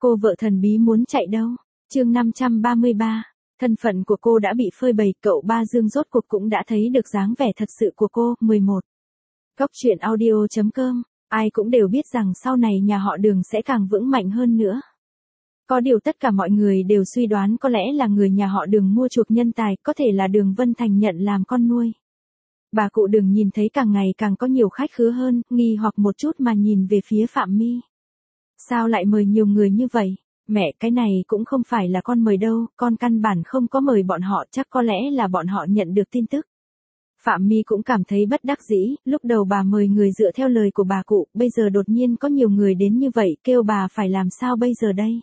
Cô vợ thần bí muốn chạy đâu? Chương 533. Thân phận của cô đã bị phơi bày, cậu ba Dương rốt cuộc cũng đã thấy được dáng vẻ thật sự của cô. 11. Cốc truyện audio.com. Ai cũng đều biết rằng sau này nhà họ Đường sẽ càng vững mạnh hơn nữa. Có điều tất cả mọi người đều suy đoán có lẽ là người nhà họ Đường mua chuộc nhân tài, có thể là Đường Vân Thành nhận làm con nuôi. Bà cụ Đường nhìn thấy càng ngày càng có nhiều khách khứa hơn, nghi hoặc một chút mà nhìn về phía Phạm My. Sao lại mời nhiều người như vậy? Mẹ, cái này cũng không phải là con mời đâu, con căn bản không có mời bọn họ, chắc có lẽ là bọn họ nhận được tin tức. Phạm My cũng cảm thấy bất đắc dĩ, lúc đầu bà mời người dựa theo lời của bà cụ, bây giờ đột nhiên có nhiều người đến như vậy, kêu bà phải làm sao bây giờ đây?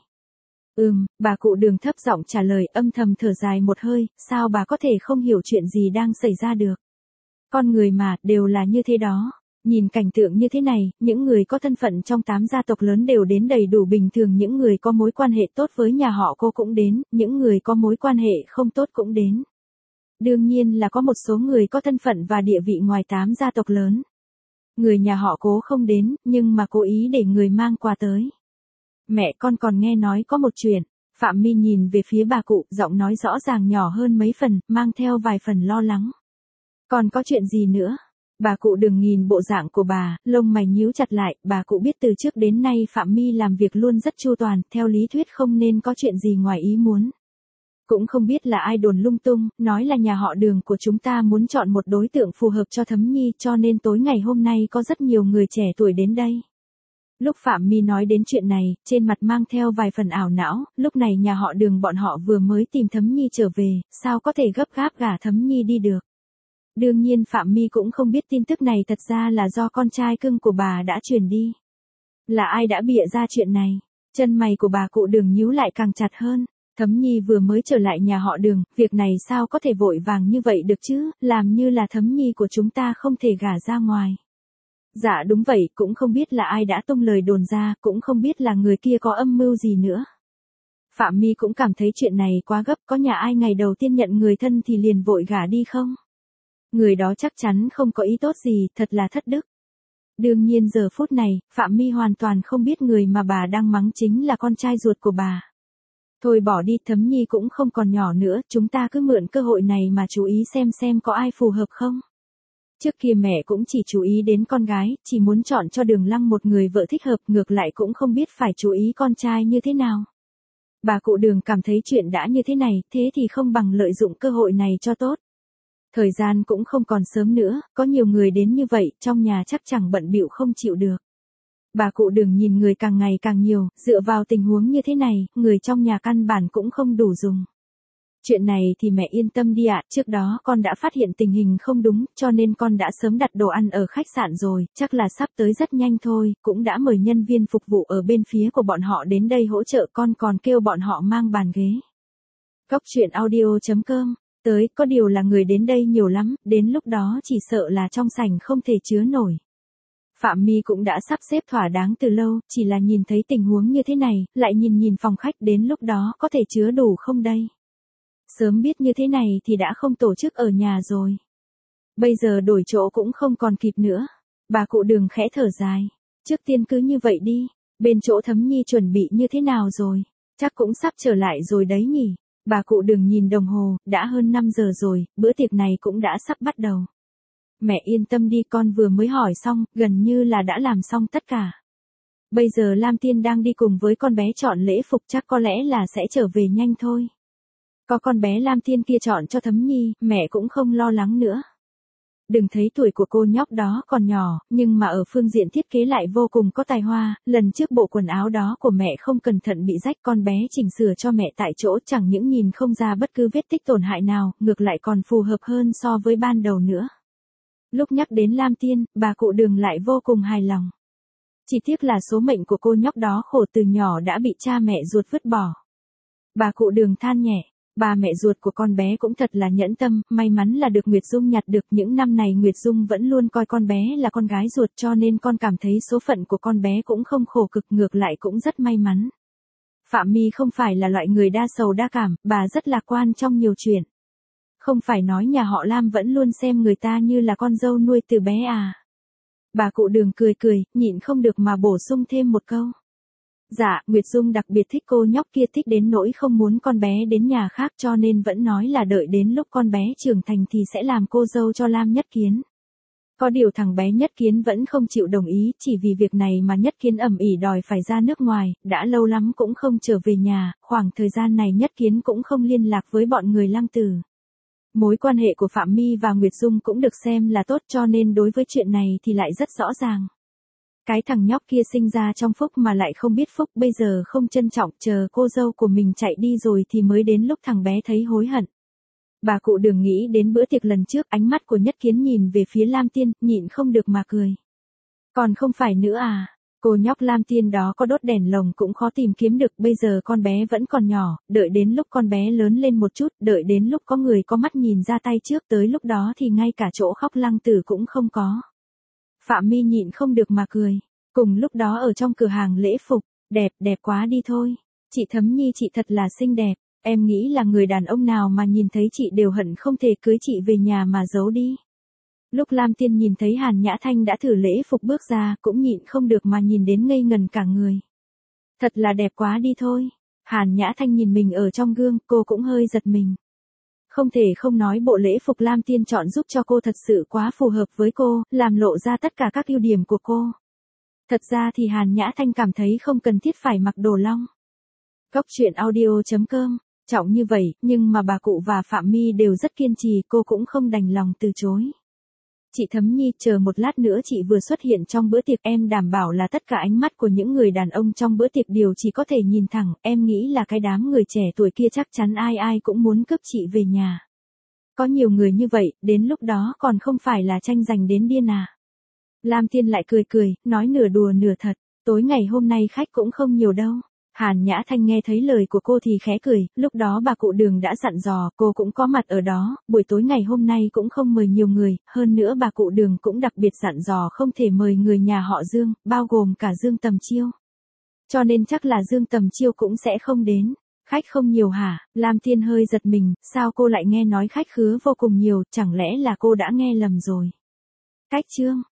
Bà cụ Đường thấp giọng trả lời, âm thầm thở dài một hơi, sao bà có thể không hiểu chuyện gì đang xảy ra được? Con người mà, đều là như thế đó. Nhìn cảnh tượng như thế này, những người có thân phận trong 8 gia tộc lớn đều đến đầy đủ bình thường, những người có mối quan hệ tốt với nhà họ cô cũng đến, những người có mối quan hệ không tốt cũng đến. Đương nhiên là có một số người có thân phận và địa vị ngoài 8 gia tộc lớn. Người nhà họ Cố không đến, nhưng mà cố ý để người mang quà tới. Mẹ, con còn nghe nói có một chuyện. Phạm My nhìn về phía bà cụ, giọng nói rõ ràng nhỏ hơn mấy phần, mang theo vài phần lo lắng. Còn có chuyện gì nữa? Bà cụ Đường nhìn bộ dạng của bà, lông mày nhíu chặt lại, bà cụ biết từ trước đến nay Phạm My làm việc luôn rất chu toàn, theo lý thuyết không nên có chuyện gì ngoài ý muốn. Cũng không biết là ai đồn lung tung, nói là nhà họ Đường của chúng ta muốn chọn một đối tượng phù hợp cho Thấm Nhi, cho nên tối ngày hôm nay có rất nhiều người trẻ tuổi đến đây. Lúc Phạm My nói đến chuyện này, trên mặt mang theo vài phần ảo não, lúc này nhà họ Đường bọn họ vừa mới tìm Thấm Nhi trở về, sao có thể gấp gáp gả Thấm Nhi đi được. Đương nhiên Phạm My cũng không biết tin tức này thật ra là do con trai cưng của bà đã truyền đi. Là ai đã bịa ra chuyện này? Chân mày của bà cụ Đường nhíu lại càng chặt hơn. Thấm Nhi vừa mới trở lại nhà họ Đường, việc này sao có thể vội vàng như vậy được chứ, làm như là Thấm Nhi của chúng ta không thể gả ra ngoài. Dạ đúng vậy, cũng không biết là ai đã tung lời đồn ra, cũng không biết là người kia có âm mưu gì nữa. Phạm My cũng cảm thấy chuyện này quá gấp, có nhà ai ngày đầu tiên nhận người thân thì liền vội gả đi không? Người đó chắc chắn không có ý tốt gì, thật là thất đức. Đương nhiên giờ phút này, Phạm My hoàn toàn không biết người mà bà đang mắng chính là con trai ruột của bà. Thôi bỏ đi, Thấm Nhi cũng không còn nhỏ nữa, chúng ta cứ mượn cơ hội này mà chú ý xem có ai phù hợp không. Trước kia mẹ cũng chỉ chú ý đến con gái, chỉ muốn chọn cho Đường Lăng một người vợ thích hợp, ngược lại cũng không biết phải chú ý con trai như thế nào. Bà cụ Đường cảm thấy chuyện đã như thế này, thế thì không bằng lợi dụng cơ hội này cho tốt. Thời gian cũng không còn sớm nữa, có nhiều người đến như vậy, trong nhà chắc chẳng bận bịu không chịu được. Bà cụ Đường nhìn người càng ngày càng nhiều, dựa vào tình huống như thế này, người trong nhà căn bản cũng không đủ dùng. Chuyện này thì mẹ yên tâm đi ạ, trước đó con đã phát hiện tình hình không đúng, cho nên con đã sớm đặt đồ ăn ở khách sạn rồi, chắc là sắp tới rất nhanh thôi, cũng đã mời nhân viên phục vụ ở bên phía của bọn họ đến đây hỗ trợ, con còn kêu bọn họ mang bàn ghế. Cốc truyện audio.com. Tới, có điều là người đến đây nhiều lắm, đến lúc đó chỉ sợ là trong sảnh không thể chứa nổi. Phạm My cũng đã sắp xếp thỏa đáng từ lâu, chỉ là nhìn thấy tình huống như thế này, lại nhìn phòng khách, đến lúc đó có thể chứa đủ không đây? Sớm biết như thế này thì đã không tổ chức ở nhà rồi. Bây giờ đổi chỗ cũng không còn kịp nữa. Bà cụ Đường khẽ thở dài. Trước tiên cứ như vậy đi, bên chỗ Thấm Nhi chuẩn bị như thế nào rồi? Chắc cũng sắp trở lại rồi đấy nhỉ? Bà cụ Đường nhìn đồng hồ, đã hơn 5 giờ rồi, bữa tiệc này cũng đã sắp bắt đầu. Mẹ yên tâm đi, con vừa mới hỏi xong, gần như là đã làm xong tất cả. Bây giờ Lam Tiên đang đi cùng với con bé chọn lễ phục, chắc có lẽ là sẽ trở về nhanh thôi. Có con bé Lam Tiên kia chọn cho Thấm Nhi, mẹ cũng không lo lắng nữa. Đừng thấy tuổi của cô nhóc đó còn nhỏ, nhưng mà ở phương diện thiết kế lại vô cùng có tài hoa, lần trước bộ quần áo đó của mẹ không cẩn thận bị rách, con bé chỉnh sửa cho mẹ tại chỗ, chẳng những nhìn không ra bất cứ vết tích tổn hại nào, ngược lại còn phù hợp hơn so với ban đầu nữa. Lúc nhắc đến Lam Tiên, bà cụ Đường lại vô cùng hài lòng. Chỉ tiếc là số mệnh của cô nhóc đó khổ từ nhỏ đã bị cha mẹ ruột vứt bỏ. Bà cụ Đường than nhẹ. Ba mẹ ruột của con bé cũng thật là nhẫn tâm, may mắn là được Nguyệt Dung nhặt được, những năm này Nguyệt Dung vẫn luôn coi con bé là con gái ruột, cho nên con cảm thấy số phận của con bé cũng không khổ cực, ngược lại cũng rất may mắn. Phạm My không phải là loại người đa sầu đa cảm, bà rất lạc quan trong nhiều chuyện. Không phải nói nhà họ Lam vẫn luôn xem người ta như là con dâu nuôi từ bé à. Bà cụ Đường cười, nhịn không được mà bổ sung thêm một câu. Dạ, Nguyệt Dung đặc biệt thích cô nhóc kia, thích đến nỗi không muốn con bé đến nhà khác, cho nên vẫn nói là đợi đến lúc con bé trưởng thành thì sẽ làm cô dâu cho Lam Nhất Kiến. Có điều thằng bé Nhất Kiến vẫn không chịu đồng ý, chỉ vì việc này mà Nhất Kiến ầm ĩ đòi phải ra nước ngoài, đã lâu lắm cũng không trở về nhà, khoảng thời gian này Nhất Kiến cũng không liên lạc với bọn người Lăng Tử. Mối quan hệ của Phạm My và Nguyệt Dung cũng được xem là tốt, cho nên đối với chuyện này thì lại rất rõ ràng. Cái thằng nhóc kia sinh ra trong phúc mà lại không biết phúc, bây giờ không trân trọng, chờ cô dâu của mình chạy đi rồi thì mới đến lúc thằng bé thấy hối hận. Bà cụ Đường nghĩ đến bữa tiệc lần trước, ánh mắt của Nhất Kiến nhìn về phía Lam Tiên, nhịn không được mà cười. Còn không phải nữa à, cô nhóc Lam Tiên đó có đốt đèn lồng cũng khó tìm kiếm được, bây giờ con bé vẫn còn nhỏ, đợi đến lúc con bé lớn lên một chút, đợi đến lúc có người có mắt nhìn ra tay trước, tới lúc đó thì ngay cả chỗ khóc Lăng Tử cũng không có. Phạm My nhịn không được mà cười. Cùng lúc đó ở trong cửa hàng lễ phục, đẹp quá đi thôi. Chị Thấm Nhi chị thật là xinh đẹp. Em nghĩ là người đàn ông nào mà nhìn thấy chị đều hận không thể cưới chị về nhà mà giấu đi. Lúc Lam Tiên nhìn thấy Hàn Nhã Thanh đã thử lễ phục bước ra, cũng nhịn không được mà nhìn đến ngây ngần cả người. Thật là đẹp quá đi thôi. Hàn Nhã Thanh nhìn mình ở trong gương, cô cũng hơi giật mình. Không thể không nói bộ lễ phục Lam Tiên chọn giúp cho cô thật sự quá phù hợp với cô, làm lộ ra tất cả các ưu điểm của cô. Thật ra thì Hàn Nhã Thanh cảm thấy không cần thiết phải mặc đồ long. Góc truyện audio.com, trọng như vậy, nhưng mà bà cụ và Phạm My đều rất kiên trì, cô cũng không đành lòng từ chối. Chị Thấm Nhi, chờ một lát nữa chị vừa xuất hiện trong bữa tiệc, em đảm bảo là tất cả ánh mắt của những người đàn ông trong bữa tiệc đều chỉ có thể nhìn thẳng, em nghĩ là cái đám người trẻ tuổi kia chắc chắn ai cũng muốn cướp chị về nhà. Có nhiều người như vậy, đến lúc đó còn không phải là tranh giành đến điên à. Lam Tiên lại cười, nói nửa đùa nửa thật, tối ngày hôm nay khách cũng không nhiều đâu. Hàn Nhã Thanh nghe thấy lời của cô thì khẽ cười, lúc đó bà cụ Đường đã dặn dò, cô cũng có mặt ở đó, buổi tối ngày hôm nay cũng không mời nhiều người, hơn nữa bà cụ Đường cũng đặc biệt dặn dò không thể mời người nhà họ Dương, bao gồm cả Dương Tầm Chiêu. Cho nên chắc là Dương Tầm Chiêu cũng sẽ không đến. Khách không nhiều hả? Lam Tiên hơi giật mình, sao cô lại nghe nói khách khứa vô cùng nhiều, chẳng lẽ là cô đã nghe lầm rồi? Cách chương